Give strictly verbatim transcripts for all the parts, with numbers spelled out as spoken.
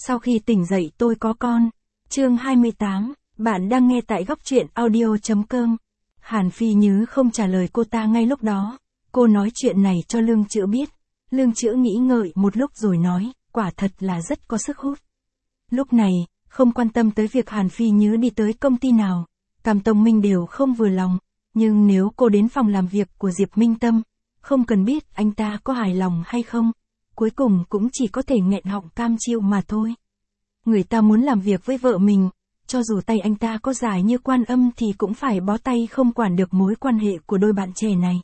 Sau khi tỉnh dậy tôi có con. Chương hai mươi tám, bạn đang nghe tại góc truyện audio chấm com. Hàn Phi Nhứ không trả lời cô ta ngay lúc đó. Cô nói chuyện này cho Lương Chữ biết. Lương Chữ nghĩ ngợi một lúc rồi nói, quả thật là rất có sức hút. Lúc này, không quan tâm tới việc Hàn Phi Nhứ đi tới công ty nào, Cam Tông Minh đều không vừa lòng. Nhưng nếu cô đến phòng làm việc của Diệp Minh Tâm, không cần biết anh ta có hài lòng hay không, cuối cùng cũng chỉ có thể nghẹn họng cam chịu mà thôi. Người ta muốn làm việc với vợ mình, cho dù tay anh ta có dài như Quan Âm thì cũng phải bó tay không quản được mối quan hệ của đôi bạn trẻ này.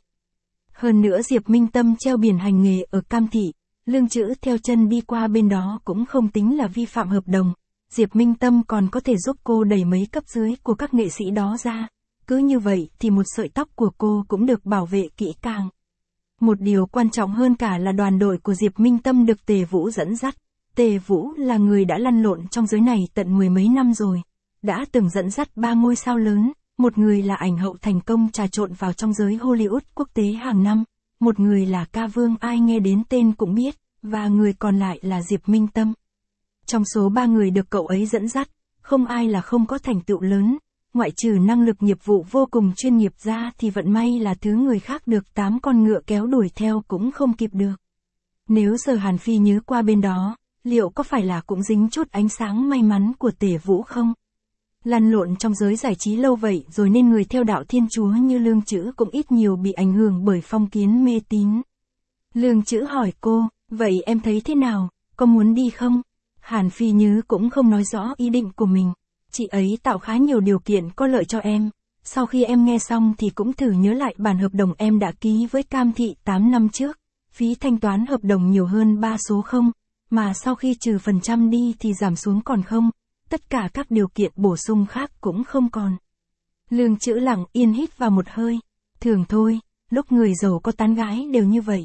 Hơn nữa Diệp Minh Tâm treo biển hành nghề ở Cam Thị, Lương Chữ theo chân đi qua bên đó cũng không tính là vi phạm hợp đồng. Diệp Minh Tâm còn có thể giúp cô đẩy mấy cấp dưới của các nghệ sĩ đó ra. Cứ như vậy thì một sợi tóc của cô cũng được bảo vệ kỹ càng. Một điều quan trọng hơn cả là đoàn đội của Diệp Minh Tâm được Tề Vũ dẫn dắt. Tề Vũ là người đã lăn lộn trong giới này tận mười mấy năm rồi. Đã từng dẫn dắt ba ngôi sao lớn, một người là ảnh hậu thành công trà trộn vào trong giới Hollywood quốc tế hàng năm, một người là ca vương ai nghe đến tên cũng biết, và người còn lại là Diệp Minh Tâm. Trong số ba người được cậu ấy dẫn dắt, không ai là không có thành tựu lớn, ngoại trừ năng lực nghiệp vụ vô cùng chuyên nghiệp ra thì vận may là thứ người khác được tám con ngựa kéo đuổi theo cũng không kịp được. Nếu giờ Hàn Phi Nhứ qua bên đó, liệu có phải là cũng dính chút ánh sáng may mắn của Tề Vũ không? Lăn lộn trong giới giải trí lâu vậy rồi nên người theo đạo Thiên Chúa như Lương Chữ cũng ít nhiều bị ảnh hưởng bởi phong kiến mê tín. Lương Chữ hỏi cô, vậy em thấy thế nào, có muốn đi không? Hàn Phi Nhứ cũng không nói rõ ý định của mình. Chị ấy tạo khá nhiều điều kiện có lợi cho em. Sau khi em nghe xong thì cũng thử nhớ lại bản hợp đồng em đã ký với Cam Thị tám năm trước. Phí thanh toán hợp đồng nhiều hơn ba số không, mà sau khi trừ phần trăm đi thì giảm xuống còn không. Tất cả các điều kiện bổ sung khác cũng không còn. Lương Chữ lặng yên hít vào một hơi. Thường thôi, lúc người giàu có tán gái đều như vậy.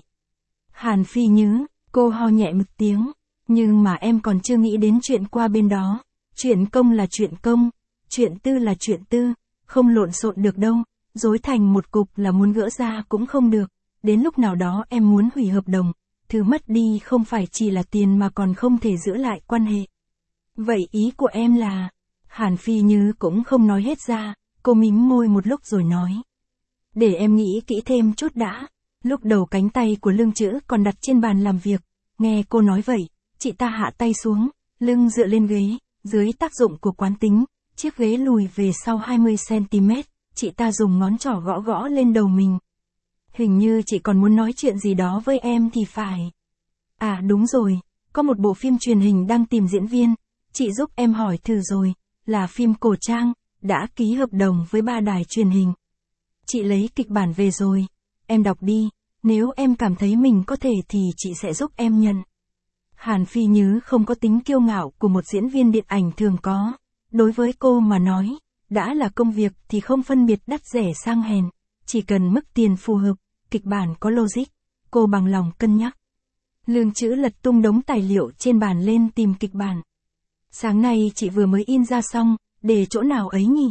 Hàn Phi Nhứ, cô ho nhẹ một tiếng. Nhưng mà em còn chưa nghĩ đến chuyện qua bên đó. Chuyện công là chuyện công, chuyện tư là chuyện tư, không lộn xộn được đâu, rối thành một cục là muốn gỡ ra cũng không được. Đến lúc nào đó em muốn hủy hợp đồng, thứ mất đi không phải chỉ là tiền mà còn không thể giữ lại quan hệ. Vậy ý của em là... Hàn Phi Nhứ cũng không nói hết ra, cô mím môi một lúc rồi nói. Để em nghĩ kỹ thêm chút đã. Lúc đầu cánh tay của Lương Chữ còn đặt trên bàn làm việc, nghe cô nói vậy, chị ta hạ tay xuống, lưng dựa lên ghế. Dưới tác dụng của quán tính, chiếc ghế lùi về sau hai mươi xăng ti mét, chị ta dùng ngón trỏ gõ gõ lên đầu mình. Hình như chị còn muốn nói chuyện gì đó với em thì phải. À đúng rồi, có một bộ phim truyền hình đang tìm diễn viên, chị giúp em hỏi thử rồi, là phim cổ trang, đã ký hợp đồng với ba đài truyền hình. Chị lấy kịch bản về rồi, em đọc đi, nếu em cảm thấy mình có thể thì chị sẽ giúp em nhận. Hàn Phi Nhứ không có tính kiêu ngạo của một diễn viên điện ảnh thường có. Đối với cô mà nói, đã là công việc thì không phân biệt đắt rẻ sang hèn. Chỉ cần mức tiền phù hợp, kịch bản có logic, cô bằng lòng cân nhắc. Lương Chữ lật tung đống tài liệu trên bàn lên tìm kịch bản. Sáng nay chị vừa mới in ra xong, để chỗ nào ấy nhỉ?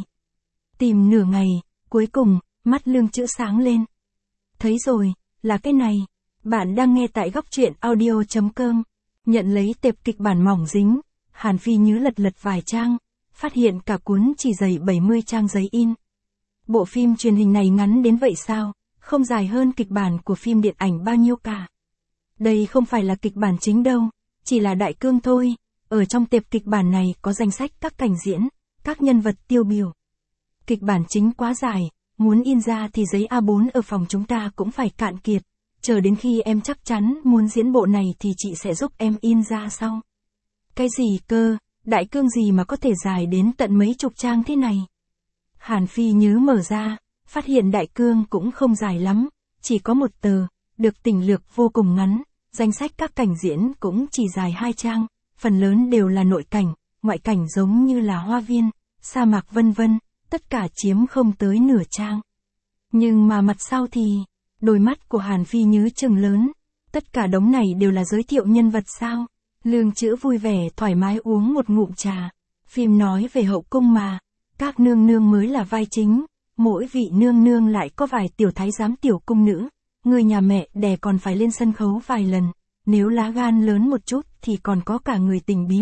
Tìm nửa ngày, cuối cùng, mắt Lương Chữ sáng lên. Thấy rồi, là cái này. Bạn đang nghe tại góc truyện audio chấm com. Nhận lấy tệp kịch bản mỏng dính, Hàn Phi Nhứ lật lật vài trang, phát hiện cả cuốn chỉ dày bảy mươi trang giấy in. Bộ phim truyền hình này ngắn đến vậy sao, không dài hơn kịch bản của phim điện ảnh bao nhiêu cả. Đây không phải là kịch bản chính đâu, chỉ là đại cương thôi, ở trong tệp kịch bản này có danh sách các cảnh diễn, các nhân vật tiêu biểu. Kịch bản chính quá dài, muốn in ra thì giấy A bốn ở phòng chúng ta cũng phải cạn kiệt. Chờ đến khi em chắc chắn muốn diễn bộ này thì chị sẽ giúp em in ra sau. Cái gì cơ, đại cương gì mà có thể dài đến tận mấy chục trang thế này? Hàn Phi Nhứ mở ra, phát hiện đại cương cũng không dài lắm, chỉ có một tờ, được tỉnh lược vô cùng ngắn, danh sách các cảnh diễn cũng chỉ dài hai trang, phần lớn đều là nội cảnh, ngoại cảnh giống như là hoa viên, sa mạc vân vân, tất cả chiếm không tới nửa trang. Nhưng mà mặt sau thì... Đôi mắt của Hàn Phi Nhứ trừng lớn. Tất cả đống này đều là giới thiệu nhân vật sao? Lương Chữ vui vẻ thoải mái uống một ngụm trà. Phim nói về hậu cung mà. Các nương nương mới là vai chính. Mỗi vị nương nương lại có vài tiểu thái giám tiểu cung nữ. Người nhà mẹ đẻ còn phải lên sân khấu vài lần. Nếu lá gan lớn một chút thì còn có cả người tình bí mật.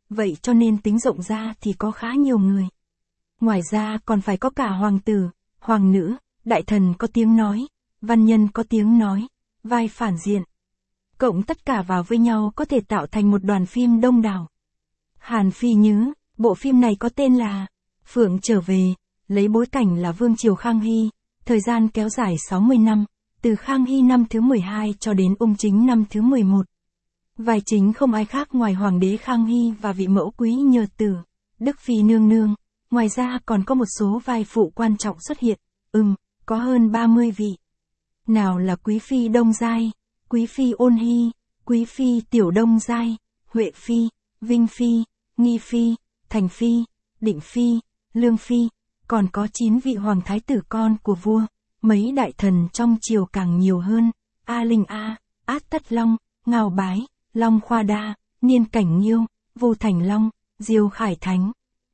vậy cho nên tính rộng ra thì có khá nhiều người. Ngoài ra còn phải có cả hoàng tử, hoàng nữ, đại thần có tiếng nói, văn nhân có tiếng nói, vai phản diện. Cộng tất cả vào với nhau có thể tạo thành một đoàn phim đông đảo. Hàn Phi Nhứ, bộ phim này có tên là Phượng Trở Về, lấy bối cảnh là Vương triều Khang Hy, thời gian kéo dài sáu mươi năm, từ Khang Hy năm thứ mười hai cho đến Ung Chính năm thứ mười một. Vai chính không ai khác ngoài Hoàng đế Khang Hy và vị mẫu quý Nhược Tử, Đức Phi Nương Nương, ngoài ra còn có một số vai phụ quan trọng xuất hiện, ừm, có hơn ba mươi vị. Nào là Quý Phi Đông Giai, Quý Phi Ôn Hy, Quý Phi Tiểu Đông Giai, Huệ Phi, Vinh Phi, Nghi Phi, Thành Phi, Định Phi, Lương Phi, còn có chín vị hoàng thái tử con của vua, mấy đại thần trong triều càng nhiều hơn, A Linh A, Át Tất Long, Ngao Bái, Long Khoa Đa, Niên Cảnh Nghiêu, Vô Thành Long, Diêu Khải Thánh.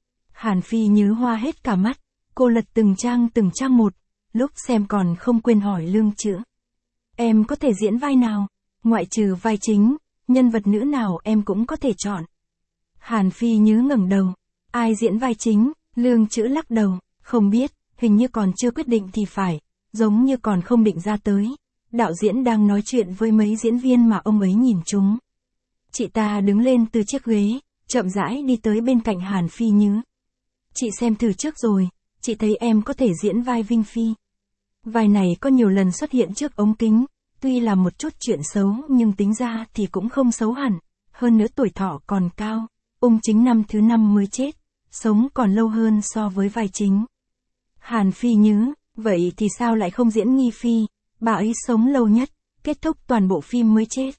Hàn Phi Nhứ hoa hết cả mắt, cô lật từng trang từng trang một, lúc xem còn không quên hỏi Lương Chữ. Em có thể diễn vai nào? Ngoại trừ vai chính, nhân vật nữ nào em cũng có thể chọn. Hàn Phi Nhứ ngẩng đầu. Ai diễn vai chính? Lương Chữ lắc đầu, không biết, hình như còn chưa quyết định thì phải, giống như còn không định ra tới. Đạo diễn đang nói chuyện với mấy diễn viên mà ông ấy nhìn chúng. Chị ta đứng lên từ chiếc ghế, chậm rãi đi tới bên cạnh Hàn Phi Nhứ. Chị xem thử trước rồi, chị thấy em có thể diễn vai Vinh Phi. Vai này có nhiều lần xuất hiện trước ống kính, tuy là một chút chuyện xấu nhưng tính ra thì cũng không xấu hẳn, hơn nữa tuổi thọ còn cao, Ung Chính năm thứ năm mới chết, sống còn lâu hơn so với vai chính. Hàn Phi Nhứ, vậy thì sao lại không diễn Nghi Phi, bà ấy sống lâu nhất, kết thúc toàn bộ phim mới chết.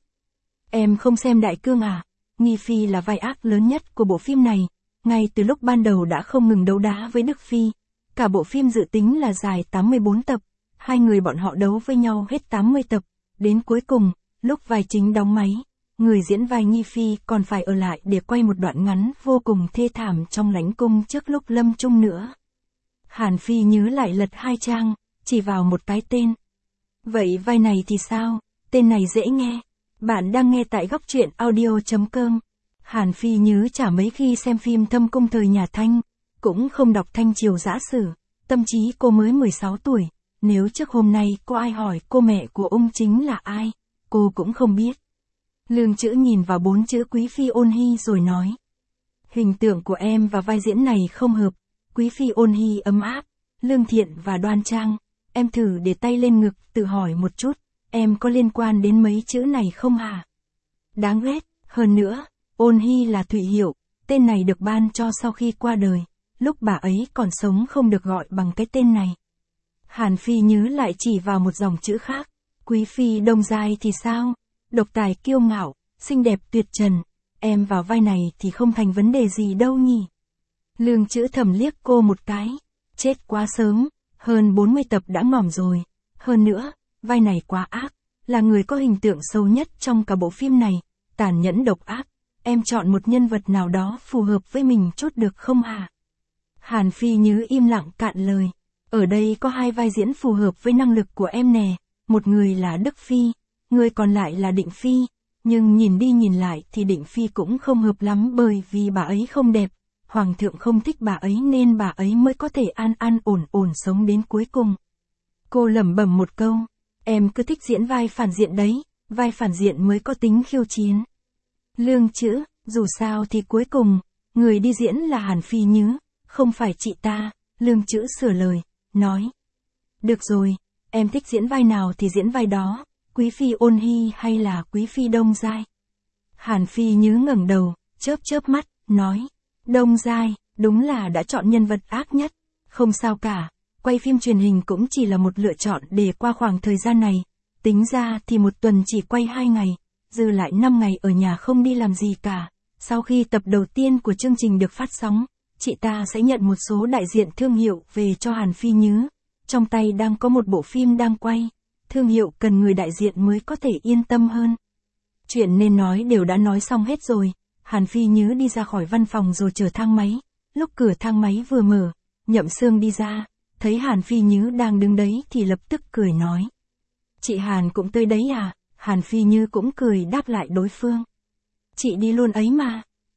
Em không xem Đại Cương à? Nghi Phi là vai ác lớn nhất của bộ phim này, ngay từ lúc ban đầu đã không ngừng đấu đá với Đức Phi. Cả bộ phim dự tính là dài tám mươi bốn tập, hai người bọn họ đấu với nhau hết tám mươi tập, đến cuối cùng, lúc vai chính đóng máy, người diễn vai Nghi Phi còn phải ở lại để quay một đoạn ngắn vô cùng thê thảm trong lãnh cung trước lúc lâm chung nữa. Hàn Phi Nhứ lại lật hai trang, chỉ vào một cái tên. Vậy vai này thì sao? Tên này dễ nghe. Bạn đang nghe tại góc truyện audio chấm com. Hàn Phi Nhứ chả mấy khi xem phim Thâm Cung thời nhà Thanh, cũng không đọc Thanh Triều Giã Sử, tâm trí cô mới mười sáu tuổi, nếu trước hôm nay có ai hỏi cô mẹ của Ung Chính là ai, cô cũng không biết. Lương Chữ nhìn vào bốn chữ Quý Phi Ôn Hy rồi nói. Hình tượng của em và vai diễn này không hợp, Quý Phi Ôn Hy ấm áp, lương thiện và đoan trang, em thử để tay lên ngực tự hỏi một chút, em có liên quan đến mấy chữ này không hả? Đáng ghét, hơn nữa, Ôn Hy là Thụy hiệu, tên này được ban cho sau khi qua đời, lúc bà ấy còn sống không được gọi bằng cái tên này. Hàn Phi Nhứ lại chỉ vào một dòng chữ khác, Quý Phi Đông Giai thì sao? Độc tài kiêu ngạo, xinh đẹp tuyệt trần, em vào vai này thì không thành vấn đề gì đâu nhỉ. Lương Chữ thầm liếc cô một cái, chết quá sớm, hơn bốn mươi tập đã ngỏm rồi, hơn nữa, vai này quá ác, là người có hình tượng xấu nhất trong cả bộ phim này, tàn nhẫn độc ác, em chọn một nhân vật nào đó phù hợp với mình chút được không hả? Hàn Phi Nhứ im lặng cạn lời, ở đây có hai vai diễn phù hợp với năng lực của em nè, một người là Đức Phi, người còn lại là Định Phi, nhưng nhìn đi nhìn lại thì Định Phi cũng không hợp lắm bởi vì bà ấy không đẹp, Hoàng thượng không thích bà ấy nên bà ấy mới có thể an an ổn ổn sống đến cuối cùng. Cô lẩm bẩm một câu, em cứ thích diễn vai phản diện đấy, vai phản diện mới có tính khiêu chiến. Lương Chữ, dù sao thì cuối cùng, người đi diễn là Hàn Phi Nhứ, không phải chị ta, Lương Chữ sửa lời, nói. Được rồi, em thích diễn vai nào thì diễn vai đó, Quý Phi Ôn Hy hay là Quý Phi Đông Giai? Hàn Phi Nhứ ngẩng đầu, chớp chớp mắt, nói. Đông Giai, đúng là đã chọn nhân vật ác nhất, không sao cả, quay phim truyền hình cũng chỉ là một lựa chọn để qua khoảng thời gian này, tính ra thì một tuần chỉ quay hai ngày, dư lại năm ngày ở nhà không đi làm gì cả. Sau khi tập đầu tiên của chương trình được phát sóng, chị ta sẽ nhận một số đại diện thương hiệu về cho Hàn Phi Nhứ, trong tay đang có một bộ phim đang quay, thương hiệu cần người đại diện mới có thể yên tâm hơn. Chuyện nên nói đều đã nói xong hết rồi. Hàn Phi Nhứ đi ra khỏi văn phòng rồi chờ thang máy, lúc cửa thang máy vừa mở, Nhậm Sương đi ra, thấy Hàn Phi Nhứ đang đứng đấy thì lập tức cười nói. Chị Hàn cũng tới đấy à? Hàn Phi Nhứ cũng cười đáp lại đối phương. Chị đi luôn ấy mà,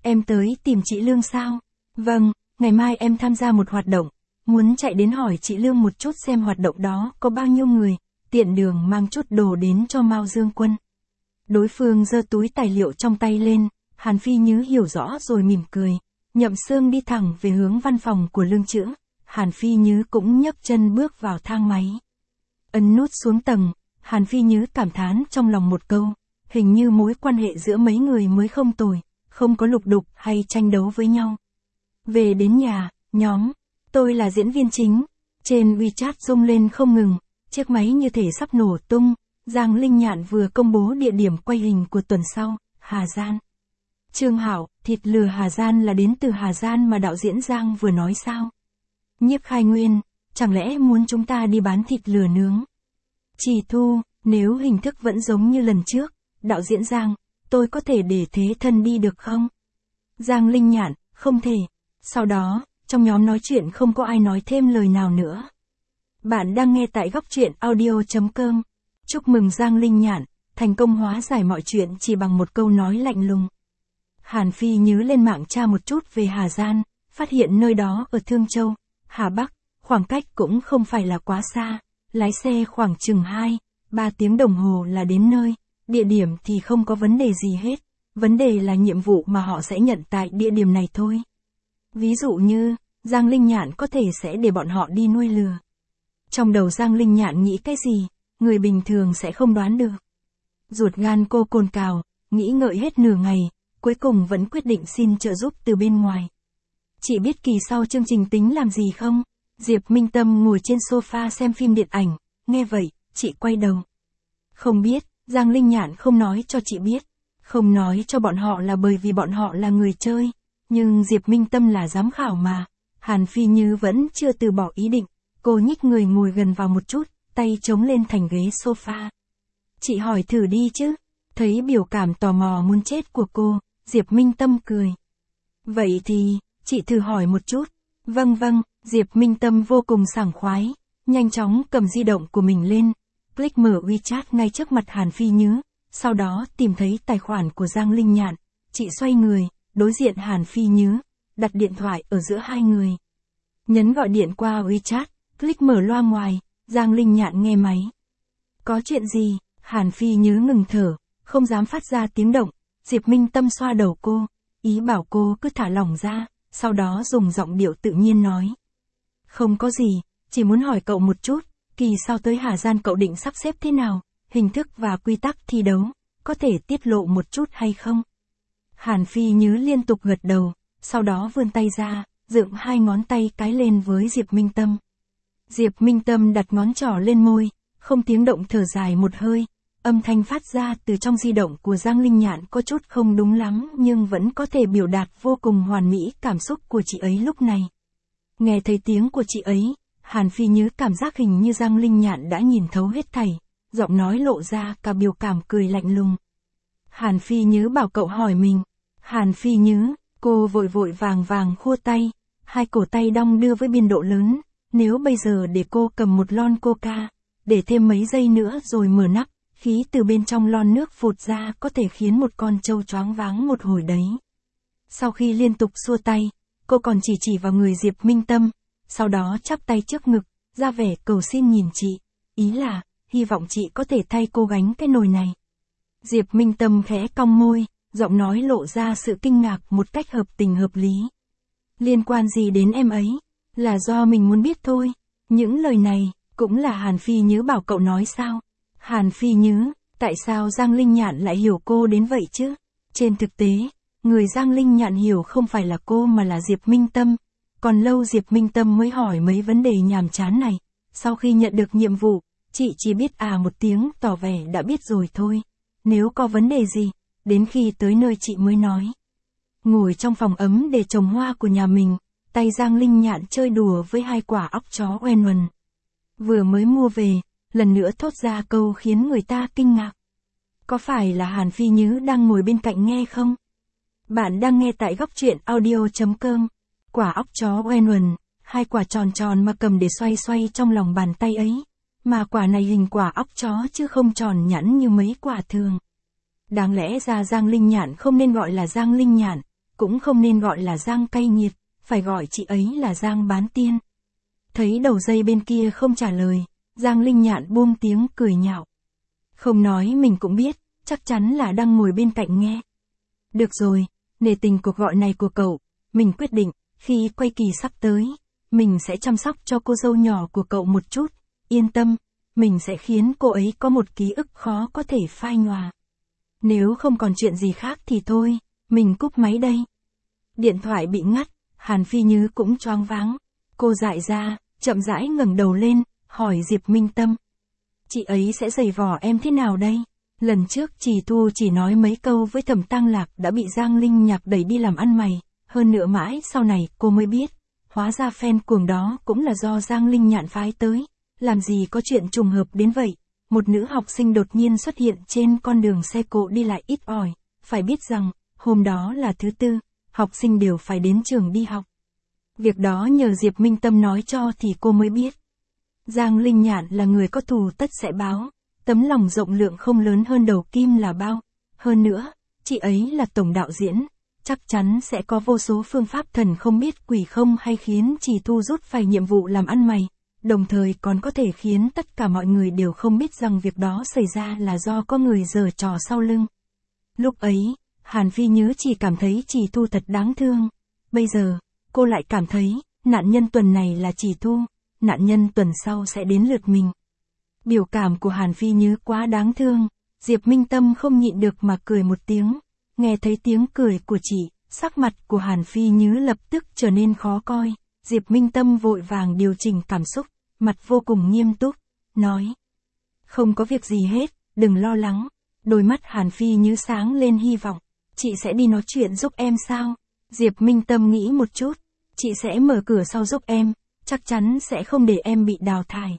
Em tới tìm chị Lương sao? Vâng, ngày mai em tham gia một hoạt động. Muốn chạy đến hỏi chị Lương một chút xem hoạt động đó có bao nhiêu người, tiện đường mang chút đồ đến cho Mao Dương Quân. Đối phương giơ túi tài liệu trong tay lên, Hàn Phi Nhứ hiểu rõ rồi mỉm cười. Nhậm Sương đi thẳng về hướng văn phòng của Lương Chữ, Hàn Phi Nhứ cũng nhấc chân bước vào thang máy. Ấn nút xuống tầng, Hàn Phi Nhứ cảm thán trong lòng một câu, hình như mối quan hệ giữa mấy người mới không tồi, không có lục đục hay tranh đấu với nhau. Về đến nhà, nhóm, tôi là diễn viên chính, trên WeChat rung lên không ngừng, chiếc máy như thể sắp nổ tung. Giang Linh Nhạn vừa công bố địa điểm quay hình của tuần sau, Hà Giang. Trương Hảo, thịt lừa Hà Giang là đến từ Hà Giang mà đạo diễn Giang vừa nói sao? Nhiếp Khai Nguyên, chẳng lẽ muốn chúng ta đi bán thịt lừa nướng? Trì Thu, nếu hình thức vẫn giống như lần trước, đạo diễn Giang, tôi có thể để thế thân đi được không? Giang Linh Nhạn, không thể. Sau đó, trong nhóm nói chuyện không có ai nói thêm lời nào nữa. Bạn đang nghe tại góc truyện audio.com. Chúc mừng Giang Linh Nhạn, thành công hóa giải mọi chuyện chỉ bằng một câu nói lạnh lùng. Hàn Phi Nhứ lên mạng tra một chút về Hà Giang, phát hiện nơi đó ở Thương Châu, Hà Bắc, khoảng cách cũng không phải là quá xa, lái xe khoảng chừng hai, ba tiếng đồng hồ là đến nơi, địa điểm thì không có vấn đề gì hết, vấn đề là nhiệm vụ mà họ sẽ nhận tại địa điểm này thôi. Ví dụ như, Giang Linh Nhạn có thể sẽ để bọn họ đi nuôi lừa. Trong đầu Giang Linh Nhạn nghĩ cái gì, người bình thường sẽ không đoán được. Ruột gan cô cồn cào, nghĩ ngợi hết nửa ngày, cuối cùng vẫn quyết định xin trợ giúp từ bên ngoài. Chị biết kỳ sau chương trình tính làm gì không? Diệp Minh Tâm ngồi trên sofa xem phim điện ảnh, nghe vậy, chị quay đầu. Không biết, Giang Linh Nhạn không nói cho chị biết. Không nói cho bọn họ là bởi vì bọn họ là người chơi, nhưng Diệp Minh Tâm là giám khảo mà. Hàn Phi Nhứ vẫn chưa từ bỏ ý định, cô nhích người ngồi gần vào một chút, tay chống lên thành ghế sofa. Chị hỏi thử đi chứ. Thấy biểu cảm tò mò muốn chết của cô, Diệp Minh Tâm cười. Vậy thì, chị thử hỏi một chút. Vâng vâng, Diệp Minh Tâm vô cùng sảng khoái, nhanh chóng cầm di động của mình lên, click mở WeChat ngay trước mặt Hàn Phi Nhứ, sau đó tìm thấy tài khoản của Giang Linh Nhạn, chị xoay người, đối diện Hàn Phi Nhứ, đặt điện thoại ở giữa hai người. Nhấn gọi điện qua WeChat, click mở loa ngoài, Giang Linh Nhạn nghe máy. Có chuyện gì? Hàn Phi Nhứ ngừng thở, không dám phát ra tiếng động, Diệp Minh Tâm xoa đầu cô, ý bảo cô cứ thả lỏng ra, sau đó dùng giọng điệu tự nhiên nói. Không có gì, chỉ muốn hỏi cậu một chút, kỳ sau tới Hà Giang cậu định sắp xếp thế nào, hình thức và quy tắc thi đấu, có thể tiết lộ một chút hay không? Hàn Phi Nhứ liên tục gật đầu, sau đó vươn tay ra, dựng hai ngón tay cái lên với Diệp Minh Tâm. Diệp Minh Tâm đặt ngón trỏ lên môi, không tiếng động thở dài một hơi, âm thanh phát ra từ trong di động của Giang Linh Nhạn có chút không đúng lắm nhưng vẫn có thể biểu đạt vô cùng hoàn mỹ cảm xúc của chị ấy lúc này. Nghe thấy tiếng của chị ấy, Hàn Phi Nhứ cảm giác hình như Giang Linh Nhạn đã nhìn thấu hết thảy, giọng nói lộ ra cả biểu cảm cười lạnh lùng. Hàn Phi Nhứ bảo cậu hỏi mình. Hàn Phi Nhứ, cô vội vội vàng vàng khua tay, hai cổ tay đong đưa với biên độ lớn, nếu bây giờ để cô cầm một lon coca, để thêm mấy giây nữa rồi mở nắp, khí từ bên trong lon nước phụt ra có thể khiến một con trâu choáng váng một hồi đấy. Sau khi liên tục xua tay, cô còn chỉ chỉ vào người Diệp Minh Tâm, sau đó chắp tay trước ngực, ra vẻ cầu xin nhìn chị, ý là, hy vọng chị có thể thay cô gánh cái nồi này. Diệp Minh Tâm khẽ cong môi, giọng nói lộ ra sự kinh ngạc một cách hợp tình hợp lý. Liên quan gì đến em ấy? Là do mình muốn biết thôi. Những lời này, cũng là Hàn Phi Nhứ bảo cậu nói sao? Hàn Phi Nhứ, tại sao Giang Linh Nhạn lại hiểu cô đến vậy chứ? Trên thực tế, người Giang Linh Nhạn hiểu không phải là cô mà là Diệp Minh Tâm. Còn lâu Diệp Minh Tâm mới hỏi mấy vấn đề nhàm chán này. Sau khi nhận được nhiệm vụ, chị chỉ biết à một tiếng tỏ vẻ đã biết rồi thôi. Nếu có vấn đề gì, đến khi tới nơi chị mới nói. Ngồi trong phòng ấm để trồng hoa của nhà mình, tay Giang Linh Nhạn chơi đùa với hai quả óc chó oen uần. Vừa mới mua về, lần nữa thốt ra câu khiến người ta kinh ngạc. Có phải là Hàn Phi Nhứ đang ngồi bên cạnh nghe không? Bạn đang nghe tại góc truyện audio.com. Quả óc chó oen uần, hai quả tròn tròn mà cầm để xoay xoay trong lòng bàn tay ấy. Mà quả này hình quả óc chó chứ không tròn nhẵn như mấy quả thường. Đáng lẽ ra Giang Linh Nhạn không nên gọi là Giang Linh Nhạn, cũng không nên gọi là Giang cay nghiệt, phải gọi chị ấy là Giang bán tiên. Thấy đầu dây bên kia không trả lời, Giang Linh Nhạn buông tiếng cười nhạo. Không nói mình cũng biết, chắc chắn là đang ngồi bên cạnh nghe. Được rồi, nể tình cuộc gọi này của cậu, mình quyết định, khi quay kỳ sắp tới, mình sẽ chăm sóc cho cô dâu nhỏ của cậu một chút, yên tâm, mình sẽ khiến cô ấy có một ký ức khó có thể phai nhòa. Nếu không còn chuyện gì khác thì thôi, mình cúp máy đây. Điện thoại bị ngắt, Hàn Phi Như cũng choáng váng. Cô dại ra, chậm rãi ngẩng đầu lên, hỏi Diệp Minh Tâm. Chị ấy sẽ giày vò em thế nào đây? Lần trước Trì Thu chỉ nói mấy câu với Thẩm Tăng Lạc đã bị Giang Linh Nhạc đẩy đi làm ăn mày, hơn nữa mãi sau này cô mới biết, hóa ra fan cuồng đó cũng là do Giang Linh Nhạn phái tới, làm gì có chuyện trùng hợp đến vậy. Một nữ học sinh đột nhiên xuất hiện trên con đường xe cộ đi lại ít ỏi, phải biết rằng, hôm đó là thứ tư, học sinh đều phải đến trường đi học. Việc đó nhờ Diệp Minh Tâm nói cho thì cô mới biết. Giang Linh Nhạn là người có thù tất sẽ báo, tấm lòng rộng lượng không lớn hơn đầu kim là bao. Hơn nữa, chị ấy là tổng đạo diễn, chắc chắn sẽ có vô số phương pháp thần không biết quỷ không hay khiến Trì Thu rút phải nhiệm vụ làm ăn mày, đồng thời còn có thể khiến tất cả mọi người đều không biết rằng việc đó xảy ra là do có người giở trò sau lưng. Lúc ấy, Hàn Phi Nhứ chỉ cảm thấy Trì Thu thật đáng thương. Bây giờ, cô lại cảm thấy, nạn nhân tuần này là Trì Thu, nạn nhân tuần sau sẽ đến lượt mình. Biểu cảm của Hàn Phi Nhứ quá đáng thương, Diệp Minh Tâm không nhịn được mà cười một tiếng. Nghe thấy tiếng cười của chị, sắc mặt của Hàn Phi Nhứ lập tức trở nên khó coi. Diệp Minh Tâm vội vàng điều chỉnh cảm xúc, mặt vô cùng nghiêm túc, nói. Không có việc gì hết, đừng lo lắng. Đôi mắt Hàn Phi Nhứ sáng lên hy vọng. Chị sẽ đi nói chuyện giúp em sao? Diệp Minh Tâm nghĩ một chút. Chị sẽ mở cửa sau giúp em, chắc chắn sẽ không để em bị đào thải.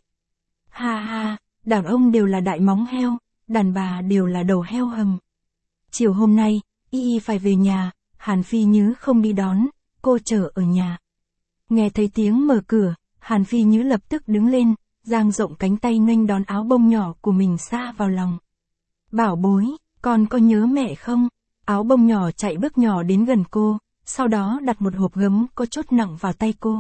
Ha ha, đàn ông đều là đại móng heo, đàn bà đều là đầu heo hầm. Chiều hôm nay, Y Y phải về nhà, Hàn Phi Nhứ không đi đón, cô chờ ở nhà. Nghe thấy tiếng mở cửa, Hàn Phi Nhứ lập tức đứng lên, dang rộng cánh tay nghênh đón áo bông nhỏ của mình xa vào lòng. Bảo bối, con có nhớ mẹ không? Áo bông nhỏ chạy bước nhỏ đến gần cô, sau đó đặt một hộp gấm có chốt nặng vào tay cô.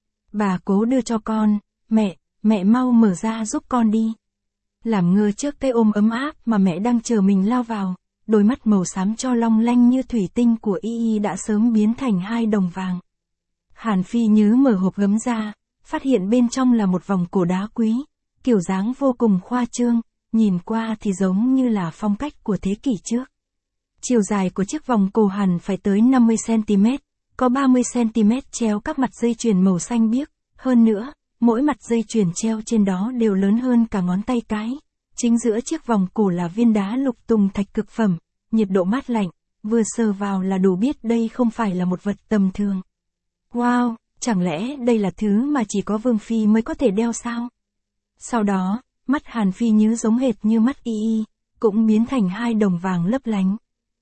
Bà Cố đưa cho con, mẹ, mẹ mau mở ra giúp con đi. Làm ngơ trước cái ôm ấm áp mà mẹ đang chờ mình lao vào, đôi mắt màu xám cho long lanh như thủy tinh của Y Y đã sớm biến thành hai đồng vàng. Hàn Phi Nhứ mở hộp gấm ra, phát hiện bên trong là một vòng cổ đá quý, kiểu dáng vô cùng khoa trương, nhìn qua thì giống như là phong cách của thế kỷ trước. Chiều dài của chiếc vòng cổ hẳn phải tới năm mươi xăng-ti-mét, có ba mươi xăng-ti-mét treo các mặt dây chuyền màu xanh biếc, hơn nữa, mỗi mặt dây chuyền treo trên đó đều lớn hơn cả ngón tay cái. Chính giữa chiếc vòng cổ là viên đá lục tùng thạch cực phẩm, nhiệt độ mát lạnh, vừa sờ vào là đủ biết đây không phải là một vật tầm thường. Wow, chẳng lẽ đây là thứ mà chỉ có Vương Phi mới có thể đeo sao? Sau đó, mắt Hàn Phi Nhứ giống hệt như mắt Y Y, cũng biến thành hai đồng vàng lấp lánh.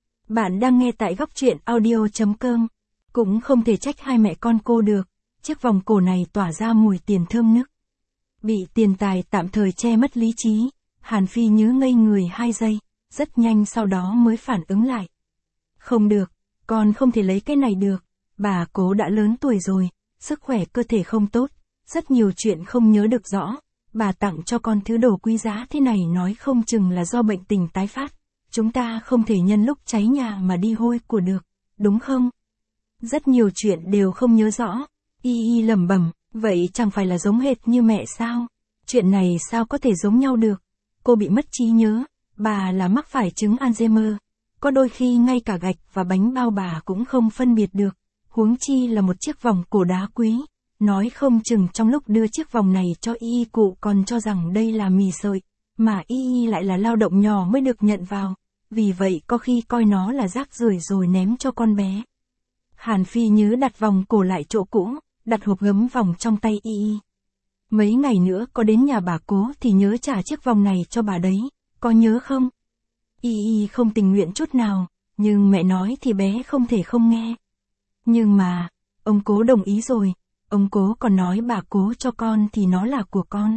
Bạn đang nghe tại góc truyện audio chấm com. Cũng không thể trách hai mẹ con cô được, chiếc vòng cổ này tỏa ra mùi tiền thơm nức. Bị tiền tài tạm thời che mất lý trí, Hàn Phi Nhứ ngây người hai giây, rất nhanh sau đó mới phản ứng lại. Không được, con không thể lấy cái này được, bà Cố đã lớn tuổi rồi, sức khỏe cơ thể không tốt, rất nhiều chuyện không nhớ được rõ, bà tặng cho con thứ đồ quý giá thế này nói không chừng là do bệnh tình tái phát, chúng ta không thể nhân lúc cháy nhà mà đi hôi của được, đúng không? Rất nhiều chuyện đều không nhớ rõ, Y Y lẩm bẩm, vậy chẳng phải là giống hệt như mẹ sao? Chuyện này sao có thể giống nhau được? Cô bị mất trí nhớ, bà là mắc phải chứng Alzheimer, có đôi khi ngay cả gạch và bánh bao bà cũng không phân biệt được, huống chi là một chiếc vòng cổ đá quý. Nói không chừng trong lúc đưa chiếc vòng này cho Y Y cụ còn cho rằng đây là mì sợi, mà Y Y lại là lao động nhỏ mới được nhận vào, vì vậy có khi coi nó là rác rưởi rồi ném cho con bé. Hàn Phi Nhứ đặt vòng cổ lại chỗ cũ, đặt hộp gấm vòng trong tay Y Y. Mấy ngày nữa có đến nhà bà Cố thì nhớ trả chiếc vòng này cho bà đấy, có nhớ không? Y Y không tình nguyện chút nào, nhưng mẹ nói thì bé không thể không nghe. Nhưng mà, ông Cố đồng ý rồi, ông Cố còn nói bà Cố cho con thì nó là của con.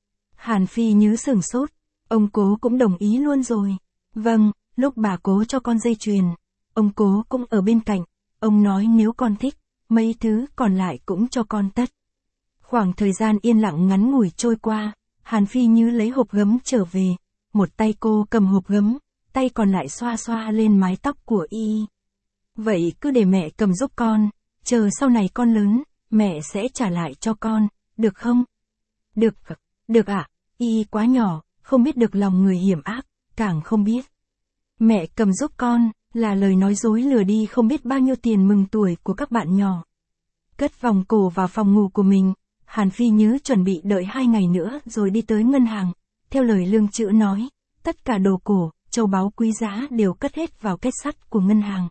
Hàn Phi Nhứ sửng sốt, ông Cố cũng đồng ý luôn rồi. Vâng, lúc bà Cố cho con dây chuyền, ông Cố cũng ở bên cạnh, Ông nói nếu con thích, mấy thứ còn lại cũng cho con tất. Khoảng thời gian yên lặng ngắn ngủi trôi qua, Hàn Phi Như lấy hộp gấm trở về, một tay cô cầm hộp gấm, tay còn lại xoa xoa lên mái tóc của y. Vậy cứ để mẹ cầm giúp con, chờ sau này con lớn, mẹ sẽ trả lại cho con, được không? Được, được ạ, à? Y quá nhỏ, không biết được lòng người hiểm ác, càng không biết. Mẹ cầm giúp con, là lời nói dối lừa đi không biết bao nhiêu tiền mừng tuổi của các bạn nhỏ. Cất vòng cổ vào phòng ngủ của mình, Hàn Phi Như chuẩn bị đợi hai ngày nữa rồi đi tới ngân hàng. Theo lời Lương Chữ nói, tất cả đồ cổ, châu báu quý giá đều cất hết vào kết sắt của ngân hàng.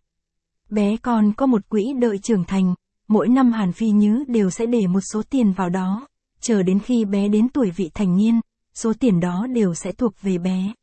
Bé con có một quỹ đợi trưởng thành, mỗi năm Hàn Phi Như đều sẽ để một số tiền vào đó, chờ đến khi bé đến tuổi vị thành niên, số tiền đó đều sẽ thuộc về bé.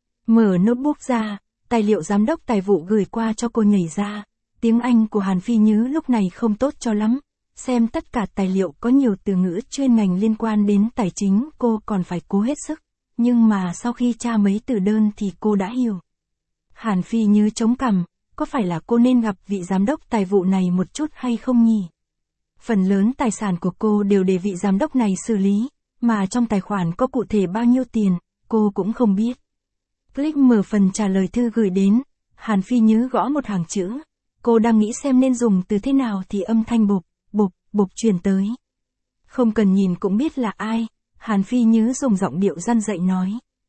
Mở notebook ra, tài liệu giám đốc tài vụ gửi qua cho cô nhảy ra, tiếng Anh của Hàn Phi Như lúc này không tốt cho lắm, xem tất cả tài liệu có nhiều từ ngữ chuyên ngành liên quan đến tài chính cô còn phải cố hết sức, nhưng mà sau khi tra mấy từ đơn thì cô đã hiểu. Hàn Phi Như chống cằm, có phải là cô nên gặp vị giám đốc tài vụ này một chút hay không nhỉ? Phần lớn tài sản của cô đều để vị giám đốc này xử lý, mà trong tài khoản có cụ thể bao nhiêu tiền, cô cũng không biết. Click mở phần trả lời thư gửi đến, Hàn Phi Như gõ một hàng chữ, cô đang nghĩ xem nên dùng từ thế nào thì âm thanh bộp, bộp, bộp truyền tới. Không cần nhìn cũng biết là ai, Hàn Phi Như dùng giọng điệu răn dạy nói.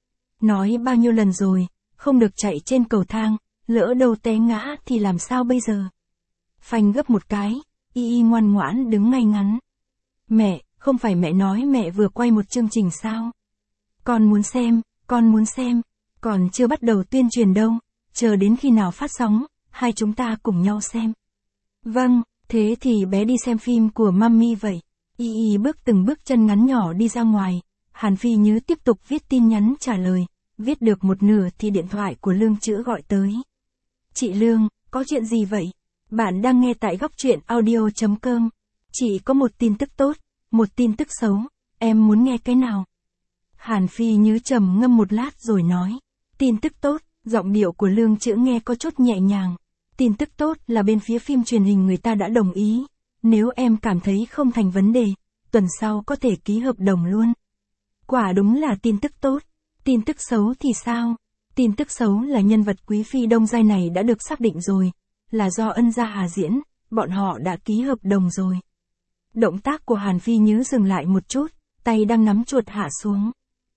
Nói bao nhiêu lần rồi, không được chạy trên cầu thang, lỡ đâu té ngã thì làm sao bây giờ? Phanh gấp một cái, y y ngoan ngoãn đứng ngay ngắn. Mẹ, không phải mẹ nói mẹ vừa quay một chương trình sao? Con muốn xem, con muốn xem, còn chưa bắt đầu tuyên truyền đâu, chờ đến khi nào phát sóng, hai chúng ta cùng nhau xem. Vâng, thế thì bé đi xem phim của Mummy vậy. Y y bước từng bước chân ngắn nhỏ đi ra ngoài, Hàn Phi Như tiếp tục viết tin nhắn trả lời, viết được một nửa thì điện thoại của Lương Chữ gọi tới. Chị Lương, có chuyện gì vậy? Bạn đang nghe tại góc truyện audio chấm com. Chị có một tin tức tốt, một tin tức xấu, em muốn nghe cái nào? Hàn Phi Như trầm ngâm một lát rồi nói. Tin tức tốt, giọng điệu của Lương Chữ nghe có chút nhẹ nhàng. Tin tức tốt là bên phía phim truyền hình người ta đã đồng ý. Nếu em cảm thấy không thành vấn đề, tuần sau có thể ký hợp đồng luôn. Quả đúng là tin tức tốt. Tin tức xấu thì sao? Tin tức xấu là nhân vật quý phi Đông Giai này đã được xác định rồi, là do Ân Gia Hà diễn, bọn họ đã ký hợp đồng rồi. Động tác của Hàn Phi Như dừng lại một chút, tay đang nắm chuột hạ xuống.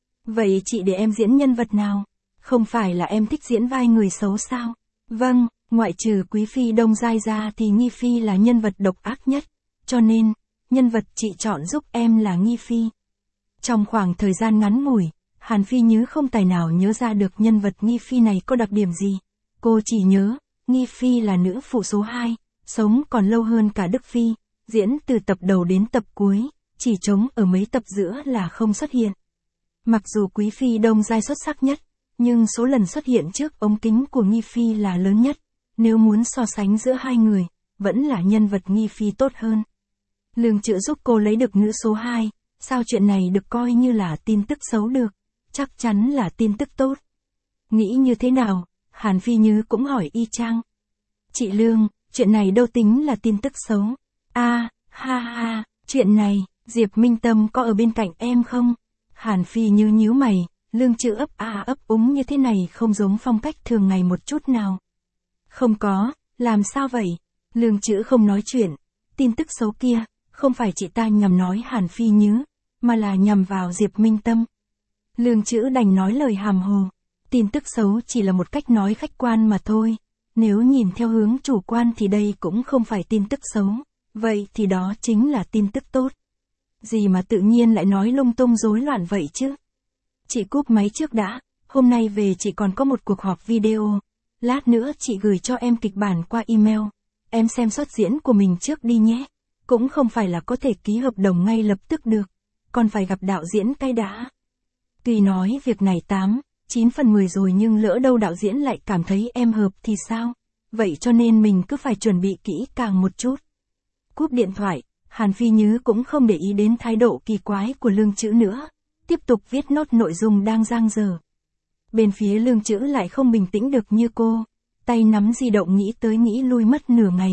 Vậy chị để em diễn nhân vật nào? Không phải là em thích diễn vai người xấu sao? Vâng, ngoại trừ quý phi Đông Giai ra thì Nghi Phi là nhân vật độc ác nhất, cho nên, nhân vật chị chọn giúp em là Nghi Phi. Trong khoảng thời gian ngắn ngủi, Hàn Phi Như không tài nào nhớ ra được nhân vật Nghi Phi này có đặc điểm gì. Cô chỉ nhớ, Nghi Phi là nữ phụ số hai, sống còn lâu hơn cả Đức Phi, diễn từ tập đầu đến tập cuối, chỉ trống ở mấy tập giữa là không xuất hiện. Mặc dù quý phi Đông Giai xuất sắc nhất, nhưng số lần xuất hiện trước ống kính của Nghi Phi là lớn nhất, nếu muốn so sánh giữa hai người, vẫn là nhân vật Nghi Phi tốt hơn. Lương Chữ giúp cô lấy được nữ số hai, sao chuyện này được coi như là tin tức xấu được, chắc chắn là tin tức tốt. Nghĩ như thế nào, Hàn Phi Như cũng hỏi y chang. Chị Lương, chuyện này đâu tính là tin tức xấu. A, ha ha, chuyện này, Diệp Minh Tâm có ở bên cạnh em không? Hàn Phi Như nhíu mày, Lương Chữ ấp a ấp úng như thế này không giống phong cách thường ngày một chút nào. Không có, làm sao vậy? Lương Chữ không nói chuyện, tin tức xấu kia, không phải chị ta nhằm nói Hàn Phi Như, mà là nhằm vào Diệp Minh Tâm. Lương Chữ đành nói lời hàm hồ, tin tức xấu chỉ là một cách nói khách quan mà thôi, nếu nhìn theo hướng chủ quan thì đây cũng không phải tin tức xấu, vậy thì đó chính là tin tức tốt. Gì mà tự nhiên lại nói lung tung rối loạn vậy chứ? Chị cúp máy trước đã, hôm nay về chị còn có một cuộc họp video, lát nữa chị gửi cho em kịch bản qua email, em xem xuất diễn của mình trước đi nhé, cũng không phải là có thể ký hợp đồng ngay lập tức được, còn phải gặp đạo diễn cái đã. Tuy nói việc này tám, chín phần mười rồi nhưng lỡ đâu đạo diễn lại cảm thấy em hợp thì sao? Vậy cho nên mình cứ phải chuẩn bị kỹ càng một chút. Cúp điện thoại, Hàn Phi Như cũng không để ý đến thái độ kỳ quái của Lương Chữ nữa, tiếp tục viết nốt nội dung đang dang dở. Bên phía Lương Chữ lại không bình tĩnh được như cô, tay nắm di động nghĩ tới nghĩ lui mất nửa ngày,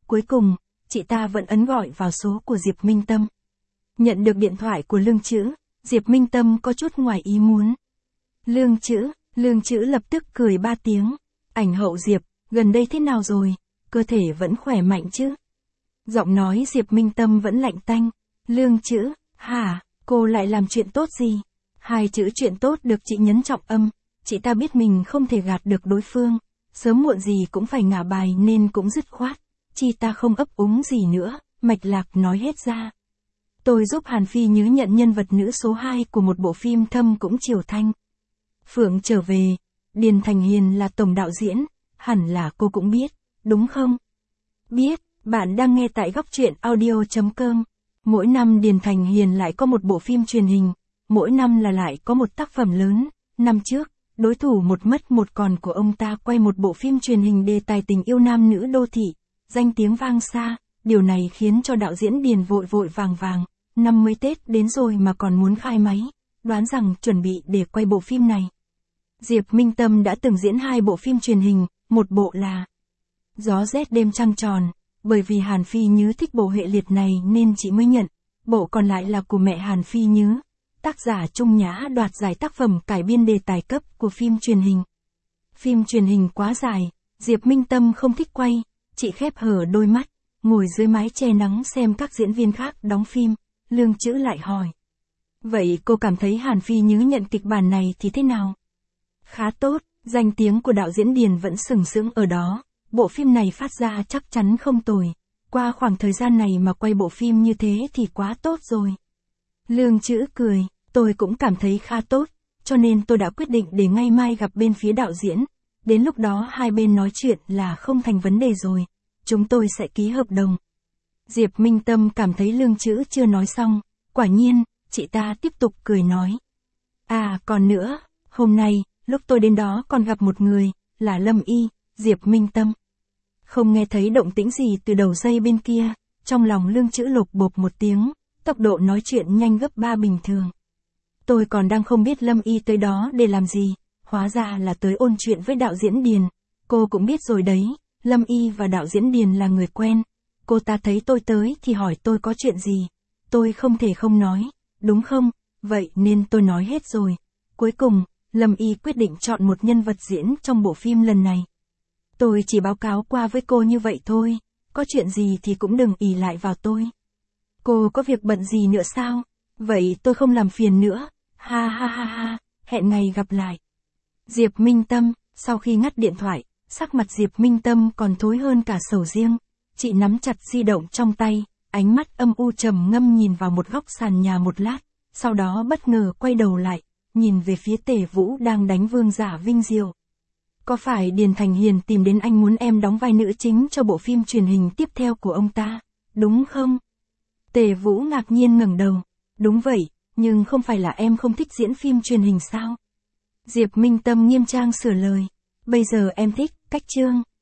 Cuối cùng, chị ta vẫn ấn gọi vào số của Diệp Minh Tâm. Nhận được điện thoại của Lương Chữ, Diệp Minh Tâm có chút ngoài ý muốn. Lương Chữ, Lương Chữ lập tức cười ba tiếng. Ảnh hậu Diệp, gần đây thế nào rồi? Cơ thể vẫn khỏe mạnh chứ? Giọng nói Diệp Minh Tâm vẫn lạnh tanh. Lương Chữ, hả, cô lại làm chuyện tốt gì? Hai chữ chuyện tốt được chị nhấn trọng âm. Chị ta biết mình không thể gạt được đối phương. Sớm muộn gì cũng phải ngả bài nên cũng dứt khoát. Chị ta không ấp úng gì nữa, mạch lạc nói hết ra. Tôi giúp Hàn Phi Nhứ nhận nhân vật nữ số hai của một bộ phim Thâm Cũng Triều Thanh. Phượng trở về, Điền Thành Hiền là tổng đạo diễn, hẳn là cô cũng biết, đúng không? Biết, bạn đang nghe tại góc truyện audio.com. Mỗi năm Điền Thành Hiền lại có một bộ phim truyền hình, mỗi năm là lại có một tác phẩm lớn. Năm trước, đối thủ một mất một còn của ông ta quay một bộ phim truyền hình đề tài tình yêu nam nữ đô thị, danh tiếng vang xa, điều này khiến cho đạo diễn Điền vội vội vàng vàng, năm mươi Tết đến rồi mà còn muốn khai máy, đoán rằng chuẩn bị để quay bộ phim này. Diệp Minh Tâm đã từng diễn hai bộ phim truyền hình, một bộ là Gió rét đêm trăng tròn, bởi vì Hàn Phi Nhứ thích bộ hệ liệt này nên chị mới nhận, bộ còn lại là của mẹ Hàn Phi Nhứ, tác giả Trung Nhã đoạt giải tác phẩm cải biên đề tài cấp của phim truyền hình. Phim truyền hình quá dài, Diệp Minh Tâm không thích quay, chị khép hở đôi mắt, ngồi dưới mái che nắng xem các diễn viên khác đóng phim. Lương Chữ lại hỏi. Vậy cô cảm thấy Hàn Phi Nhứ nhận kịch bản này thì thế nào? Khá tốt, danh tiếng của đạo diễn Điền vẫn sừng sững ở đó, bộ phim này phát ra chắc chắn không tồi. Qua khoảng thời gian này mà quay bộ phim như thế thì quá tốt rồi. Lương Chữ cười, tôi cũng cảm thấy khá tốt, cho nên tôi đã quyết định để ngay mai gặp bên phía đạo diễn. Đến lúc đó hai bên nói chuyện là không thành vấn đề rồi, chúng tôi sẽ ký hợp đồng. Diệp Minh Tâm cảm thấy Lương Chữ chưa nói xong, quả nhiên, chị ta tiếp tục cười nói. À còn nữa, hôm nay, lúc tôi đến đó còn gặp một người, là Lâm Y. Diệp Minh Tâm không nghe thấy động tĩnh gì từ đầu dây bên kia, trong lòng Lương Chữ lột bột một tiếng, tốc độ nói chuyện nhanh gấp ba bình thường. Tôi còn đang không biết Lâm Y tới đó để làm gì, hóa ra là tới ôn chuyện với đạo diễn Điền. Cô cũng biết rồi đấy, Lâm Y và đạo diễn Điền là người quen. Cô ta thấy tôi tới thì hỏi tôi có chuyện gì. Tôi không thể không nói, đúng không? Vậy nên tôi nói hết rồi. Cuối cùng, Lâm Y quyết định chọn một nhân vật diễn trong bộ phim lần này. Tôi chỉ báo cáo qua với cô như vậy thôi, có chuyện gì thì cũng đừng ỷ lại vào tôi. Cô có việc bận gì nữa sao? Vậy tôi không làm phiền nữa. Ha ha ha ha, hẹn ngày gặp lại. Diệp Minh Tâm, sau khi ngắt điện thoại, sắc mặt Diệp Minh Tâm còn thối hơn cả sầu riêng. Chị nắm chặt di động trong tay, ánh mắt âm u trầm ngâm nhìn vào một góc sàn nhà một lát, sau đó bất ngờ quay đầu lại, nhìn về phía Tề Vũ đang đánh vương giả Vinh Diệu. Có phải Điền Thành Hiền tìm đến anh muốn em đóng vai nữ chính cho bộ phim truyền hình tiếp theo của ông ta, đúng không? Tề Vũ ngạc nhiên ngẩng đầu. Đúng vậy, nhưng không phải là em không thích diễn phim truyền hình sao? Diệp Minh Tâm nghiêm trang sửa lời. Bây giờ em thích, cách chương.